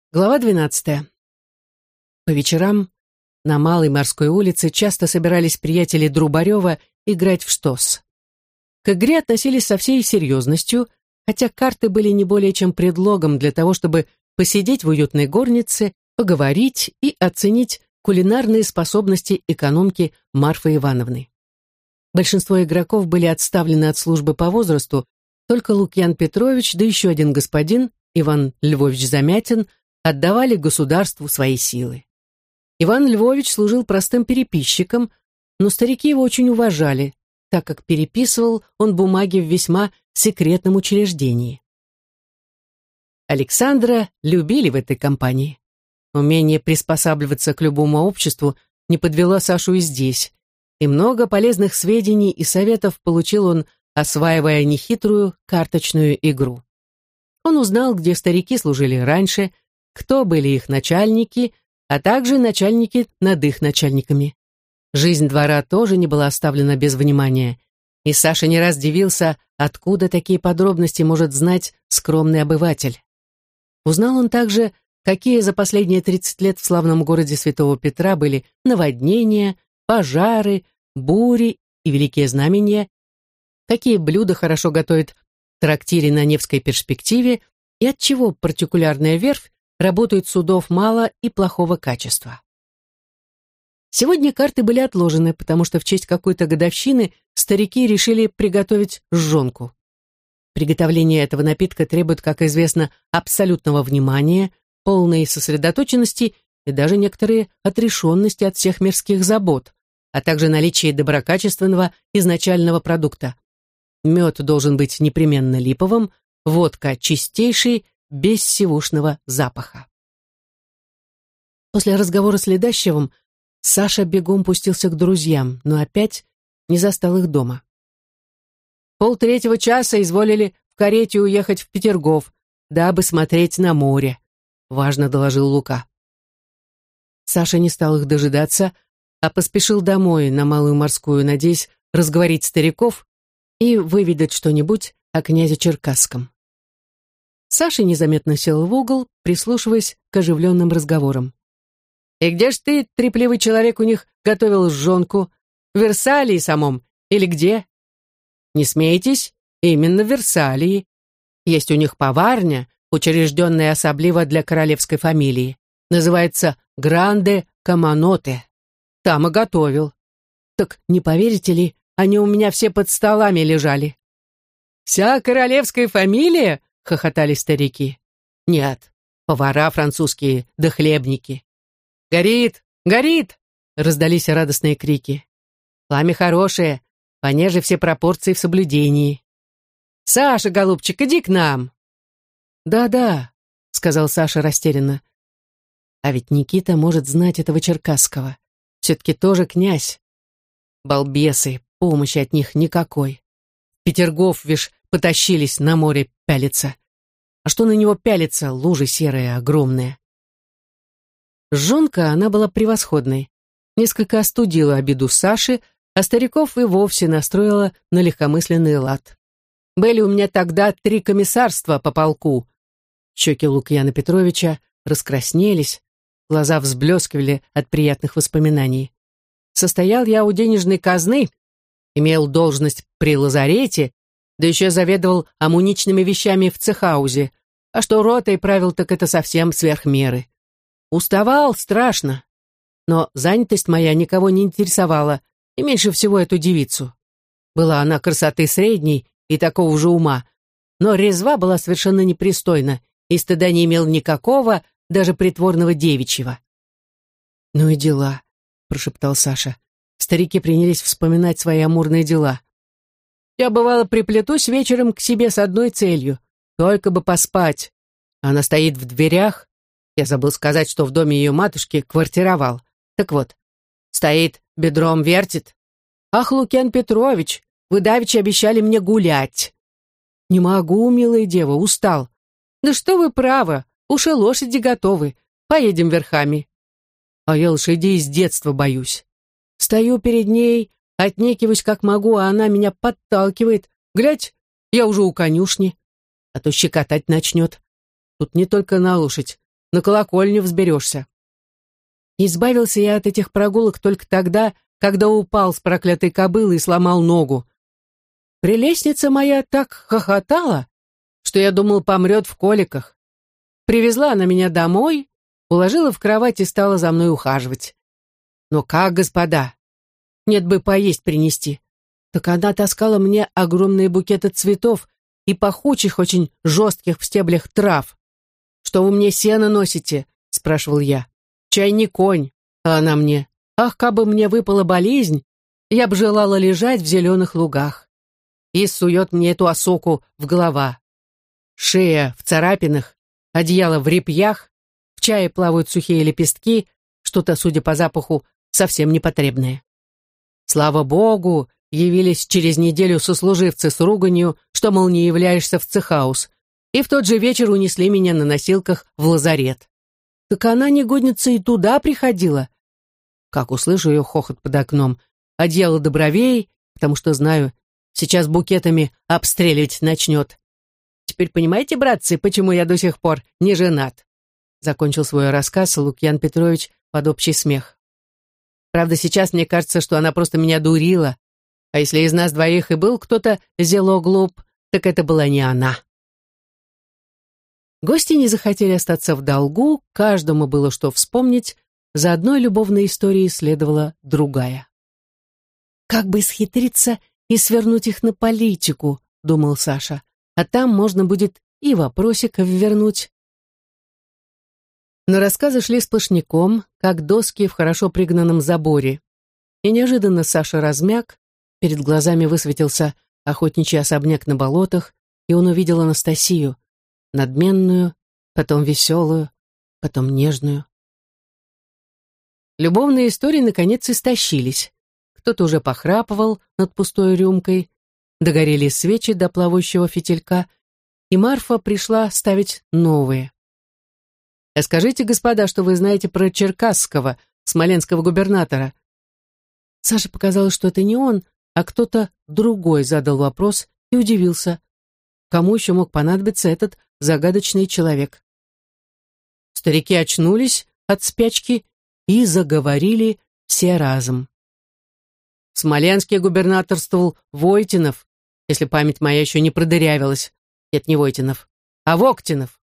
Глава 12. По вечерам на Малой морской улице часто собирались приятели Друбарева играть в штос. К игре относились со всей серьезностью, хотя карты были не более чем предлогом для того, чтобы посидеть в уютной горнице, поговорить и оценить кулинарные способности экономки Марфы Ивановны. Большинство игроков были отставлены от службы по возрасту, только Лукьян Петрович, да еще один господин, Иван Львович Замятин, отдавали государству свои силы. Иван Львович служил простым переписчиком, но старики его очень уважали, так как переписывал он бумаги в весьма секретном учреждении. Александра любили в этой компании. Умение приспосабливаться к любому обществу не подвело Сашу и здесь, и много полезных сведений и советов получил он, осваивая нехитрую карточную игру. Он узнал, где старики служили раньше, кто были их начальники, а также начальники над их начальниками. Жизнь двора тоже не была оставлена без внимания, и Саша не раз дивился, откуда такие подробности может знать скромный обыватель. Узнал он также, какие за последние 30 лет в славном городе Святого Петра были наводнения, пожары, бури и великие знамения, какие блюда хорошо готовят в трактире на Невской перспективе и отчего партикулярная верфь работает судов мало и плохого качества. Сегодня карты были отложены, потому что в честь какой-то годовщины старики решили приготовить жжёнку. Приготовление этого напитка требует, как известно, абсолютного внимания, полной сосредоточенности и даже некоторой отрешенности от всех мирских забот, а также наличия доброкачественного изначального продукта. Мед должен быть непременно липовым, водка чистейшей, без сивушного запаха. После разговора с Ледащевым Саша бегом пустился к друзьям, но опять не застал их дома. 2:30 изволили в карете уехать в Петергоф, дабы смотреть на море, важно доложил Лука. Саша не стал их дожидаться, а поспешил домой на Малую морскую, надеясь разговорить стариков и выведать что-нибудь о князе Черкасском. Саша незаметно сел в угол, прислушиваясь к оживленным разговорам. «И где ж ты, трепливый человек, у них готовил жжёнку? В Версалии самом или где?» «Не смейтесь, именно в Версалии. Есть у них поварня, учрежденная особливо для королевской фамилии. Называется Гранде Каманоте. Там и готовил. Так не поверите ли, они у меня все под столами лежали». «Вся королевская фамилия?» — хохотали старики. «Нет, повара французские, да хлебники». «Горит! Горит!» — раздались радостные крики. «Пламя хорошее, понеже все пропорции в соблюдении». «Саша, голубчик, иди к нам!» «Да-да», — сказал Саша растерянно. «А ведь Никита может знать этого Черкасского. Все-таки тоже князь. Балбесы, помощи от них никакой. Петергоф, вишь, потащились на море пялиться. А что на него пялиться, лужи серые, огромные». Жжёнка, она была превосходной. Несколько остудила обиду Саши, а стариков и вовсе настроила на легкомысленный лад. «Были у меня тогда 3 комиссарства по полку». Щеки Лукьяна Петровича раскраснелись, глаза взблескивали от приятных воспоминаний. «Состоял я у денежной казны, имел должность при лазарете, да еще заведовал амуничными вещами в цехаузе, а что ротой правил, так это совсем сверх меры. Уставал страшно, но занятость моя никого не интересовала, и меньше всего эту девицу. Была она красоты средней и такого же ума, но резва была совершенно непристойна, и стыда не имел никакого, даже притворного девичьего». «Ну и дела», — прошептал Саша. Старики принялись вспоминать свои амурные дела. «Я, бывало, приплетусь вечером к себе с одной целью, только бы поспать. Она стоит в дверях. Я забыл сказать, что в доме ее матушки квартировал. Так вот, стоит, бедром вертит. Ах, Лукьян Петрович, вы давеча обещали мне гулять». «Не могу, милая дева, устал». «Да что вы правы, уж и лошади готовы. Поедем верхами». «А я лошадей с детства боюсь. Стою перед ней, отнекиваюсь как могу, а она меня подталкивает. Глядь, я уже у конюшни. А то щекотать начнет. Тут не только на лошадь, на колокольню взберешься. Избавился я от этих прогулок только тогда, когда упал с проклятой кобылы и сломал ногу. Прелестница моя так хохотала, что я думал, помрет в коликах. Привезла она меня домой, уложила в кровать и стала за мной ухаживать. Но как, господа, нет бы поесть принести. Так она таскала мне огромные букеты цветов и пахучих, очень жестких в стеблях трав. «Что вы мне сено носите?» — спрашивал я. «Чай не конь». А она мне: «Ах, кабы мне выпала болезнь, я б желала лежать в зеленых лугах». И сует мне эту осоку в голова. Шея в царапинах, одеяло в репьях, в чае плавают сухие лепестки, что-то, судя по запаху, совсем непотребное. Слава богу, явились через неделю сослуживцы с руганью, что, мол, не являешься в цехаус, и в тот же вечер унесли меня на носилках в лазарет. Так она, негодница, и туда приходила. Как услышу ее хохот под окном, одеяло до бровей, потому что знаю, сейчас букетами обстреливать начнет. Теперь понимаете, братцы, почему я до сих пор не женат? Закончил свой рассказ Лукьян Петрович под общий смех. Правда, сейчас мне кажется, что она просто меня дурила, а если из нас двоих и был кто-то зело глуп, так это была не она. Гости не захотели остаться в долгу, каждому было что вспомнить, за одной любовной историей следовала другая. «Как бы исхитриться и свернуть их на политику», — думал Саша, «а там можно будет и вопросик ввернуть». Но рассказы шли сплошняком, как доски в хорошо пригнанном заборе. И неожиданно Саша размяк, перед глазами высветился охотничий особняк на болотах, и он увидел Анастасию, надменную, потом веселую, потом нежную. Любовные истории наконец истощились. Кто-то уже похрапывал над пустой рюмкой, догорели свечи до плавающего фитилька, и Марфа пришла ставить новые. «А скажите, господа, что вы знаете про Черкасского, смоленского губернатора?» Саше показалось, что это не он, а кто-то другой задал вопрос и удивился. Кому еще мог понадобиться этот загадочный человек? Старики очнулись от спячки и заговорили все разом. В Смоленске губернаторствовал Войтинов, если память моя еще не продырявилась. Нет, не Войтинов, а Воктинов.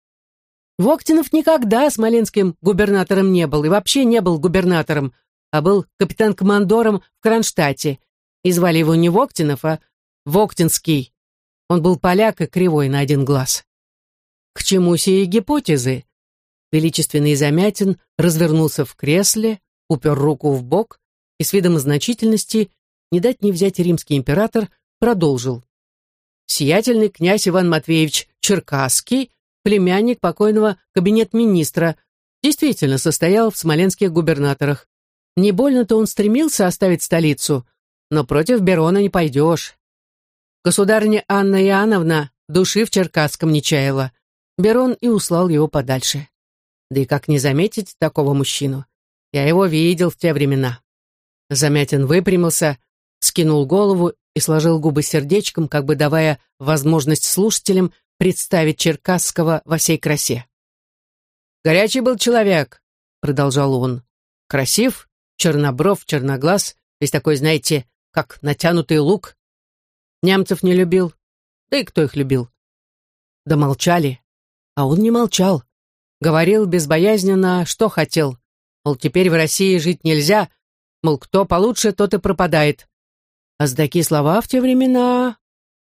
Воктинов никогда смоленским губернатором не был и вообще не был губернатором, а был капитан-командором в Кронштадте, и звали его не Воктинов, а Воктинский. Он был поляк и кривой на один глаз. К чему сии гипотезы? Величественный Замятин развернулся в кресле, упер руку в бок и с видом значительности, не дать не взять римский император, продолжил. Сиятельный князь Иван Матвеевич Черкасский, племянник покойного кабинет-министра, действительно состоял в смоленских губернаторах. Не больно-то он стремился оставить столицу, но против Берона не пойдешь. Государыня Анна Иоанновна души в Черкасском не чаяла. Берон и услал его подальше. Да и как не заметить такого мужчину? Я его видел в те времена. Замятин выпрямился, скинул голову и сложил губы сердечком, как бы давая возможность слушателям представить Черкасского во всей красе. «Горячий был человек», — продолжал он. «Красив, чернобров, черноглаз, весь такой, знаете, как натянутый лук. Немцев не любил. Да и кто их любил? Да молчали. А он не молчал. Говорил безбоязненно, что хотел. Мол, теперь в России жить нельзя. Мол, кто получше, тот и пропадает. А за такие слова в те времена...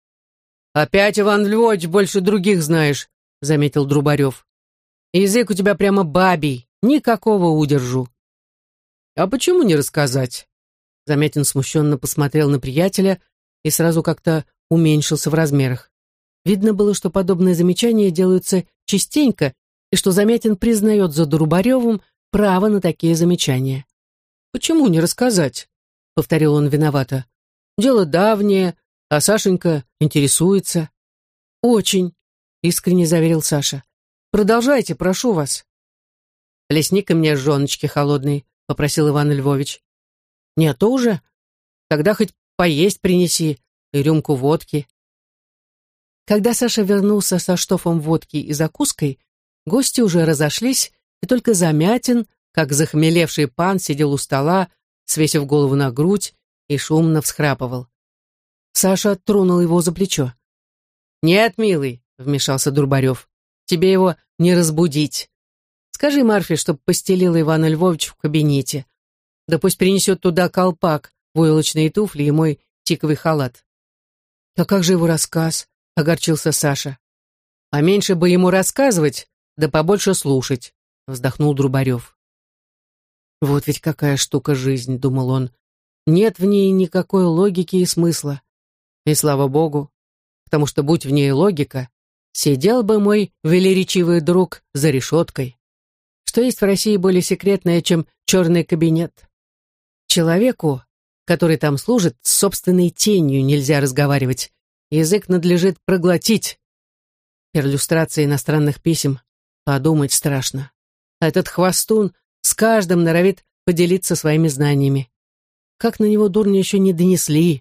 «Опять, Иван Львович, больше других знаешь», — заметил Друбарев. «Язык у тебя прямо бабий, никакого удержу». «А почему не рассказать?» Замятин смущенно посмотрел на приятеля и сразу как-то уменьшился в размерах. Видно было, что подобные замечания делаются частенько, и что Замятин признает за Друбаревым право на такие замечания. «Почему не рассказать?» — повторил он виновато. «Дело давнее, а Сашенька интересуется». «Очень», — искренне заверил Саша. «Продолжайте, прошу вас». «Плесни-ка мне жоночки холодной», — попросил Иван Львович. «Не, а то уже. Тогда хоть поесть принеси и рюмку водки». Когда Саша вернулся со штофом водки и закуской, Гости уже разошлись, и только Замятин, как захмелевший пан, сидел у стола, свесив голову на грудь, и шумно всхрапывал. Саша тронул его за плечо. «Нет, милый», — вмешался Дурбарев, — «тебе его не разбудить. Скажи Марфе, чтоб постелила Ивана Львовича в кабинете. Да пусть принесет туда колпак, войлочные туфли и мой тиковый халат». «А как же его рассказ?» — огорчился Саша. «Поменьше бы ему рассказывать, да побольше слушать», — вздохнул Друбарев. «Вот ведь какая штука жизнь», — думал он. «Нет в ней никакой логики и смысла. И слава богу, потому что, будь в ней логика, сидел бы мой велеречивый друг за решеткой. Что есть в России более секретное, чем черный кабинет? Человеку, который там служит, с собственной тенью нельзя разговаривать. Язык надлежит проглотить. Перлюстрация иностранных писем. Подумать страшно. А этот хвостун с каждым норовит поделиться своими знаниями. Как на него дурня еще не донесли.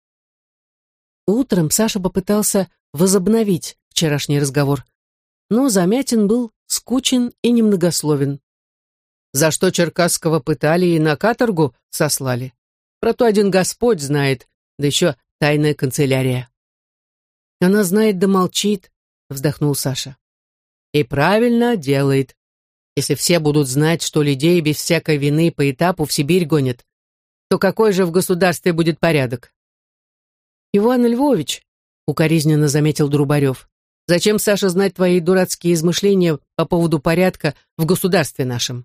Утром Саша попытался возобновить вчерашний разговор, но Замятин был скучен и немногословен. За что Черкасского пытали и на каторгу сослали? Про то один Господь знает, да еще тайная канцелярия. Она знает да молчит, вздохнул Саша. И правильно делает. Если все будут знать, что людей без всякой вины по этапу в Сибирь гонят, то какой же в государстве будет порядок? Иван Львович, укоризненно заметил Друбарев, зачем, Саша, знать твои дурацкие измышления по поводу порядка в государстве нашем?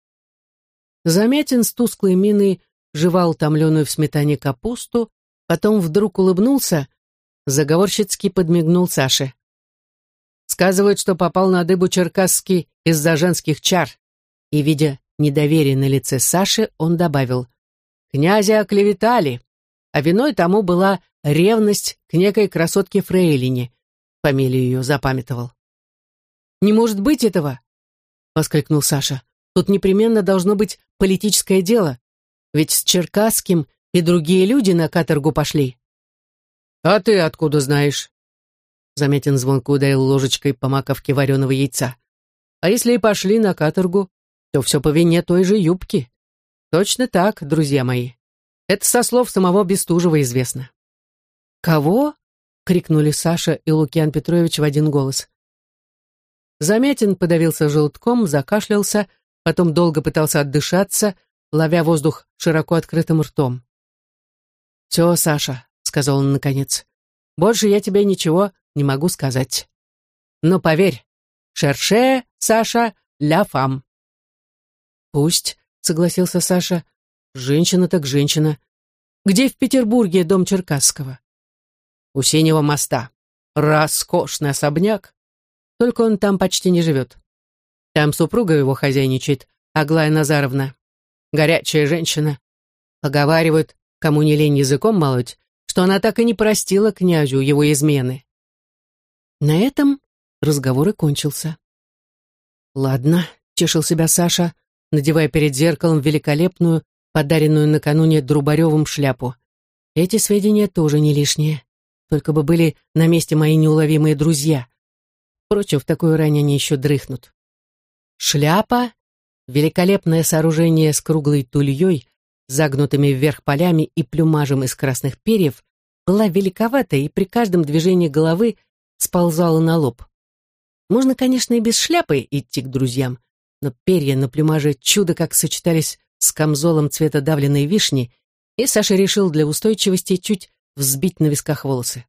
Замятин с тусклой миной жевал томленую в сметане капусту, потом вдруг улыбнулся, заговорщицки подмигнул Саше. Сказывают, что попал на дыбу Черкасский из-за женских чар, и, видя недоверие на лице Саши, он добавил: «Князя оклеветали, а виной тому была ревность к некой красотке Фрейлине», фамилию ее запамятовал. «Не может быть этого!» — воскликнул Саша. «Тут непременно должно быть политическое дело, ведь с Черкасским и другие люди на каторгу пошли». «А ты откуда знаешь?» Замятин звонко ударил ложечкой по маковке вареного яйца. «А если и пошли на каторгу, то все по вине той же юбки. Точно так, друзья мои. Это со слов самого Бестужева известно». «Кого?» — крикнули Саша и Лукьян Петрович в один голос. Замятин подавился желтком, закашлялся, потом долго пытался отдышаться, ловя воздух широко открытым ртом. «Все, Саша», — сказал он наконец, — «больше я тебе ничего не могу сказать. Но поверь, шерше, Саша, ля фам». «Пусть», — согласился Саша, — «женщина так женщина. Где в Петербурге дом Черкасского?» «У Синего моста. Роскошный особняк. Только он там почти не живет. Там супруга его хозяйничает, Аглая Назаровна. Горячая женщина. Поговаривают, кому не лень языком молоть, что она так и не простила князю его измены». На этом разговор и кончился. «Ладно», — тешил себя Саша, надевая перед зеркалом великолепную, подаренную накануне Друбаревым шляпу. «Эти сведения тоже не лишние. Только бы были на месте мои неуловимые друзья. Впрочем, в такую рань они еще дрыхнут». Шляпа, великолепное сооружение с круглой тульей, загнутыми вверх полями и плюмажем из красных перьев, была великовата и при каждом движении головы сползала на лоб. Можно, конечно, и без шляпы идти к друзьям, но перья на плюмаже чудо как сочетались с камзолом цвета давленной вишни, и Саша решил для устойчивости чуть взбить на висках волосы.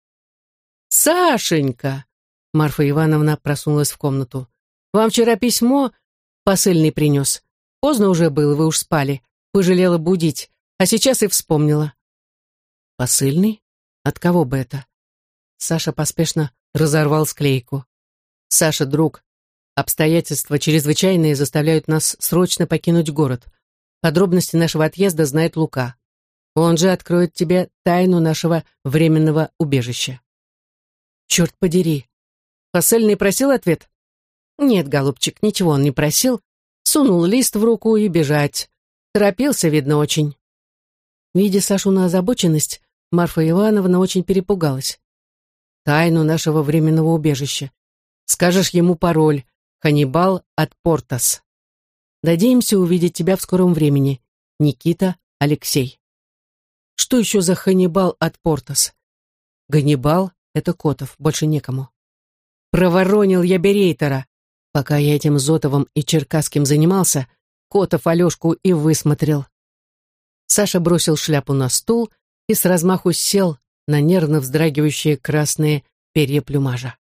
«Сашенька!» — Марфа Ивановна просунулась в комнату. «Вам вчера письмо посыльный принес. Поздно уже было, вы уж спали. Пожалела будить, а сейчас и вспомнила». «Посыльный? От кого бы это?» Саша поспешно разорвал склейку. «Саша, друг, обстоятельства чрезвычайные заставляют нас срочно покинуть город. Подробности нашего отъезда знает Лука. Он же откроет тебе тайну нашего временного убежища». «Черт подери! Посыльный просил ответ?» «Нет, голубчик, ничего он не просил. Сунул лист в руку и бежать. Торопился, видно, очень». Видя Сашину озабоченность, Марфа Ивановна очень перепугалась. «Тайну нашего временного убежища. Скажешь ему пароль, Ханнибал от Портас. Надеемся увидеть тебя в скором времени. Никита, Алексей. Что еще за Ханнибал от Портас? Ганнибал — это Котов, больше некому. Проворонил я берейтора. Пока я этим Зотовым и Черкасским занимался, Котов Алешку и высмотрел. Саша бросил шляпу на стул и с размаху сел на нервно вздрагивающие красные перья плюмажа.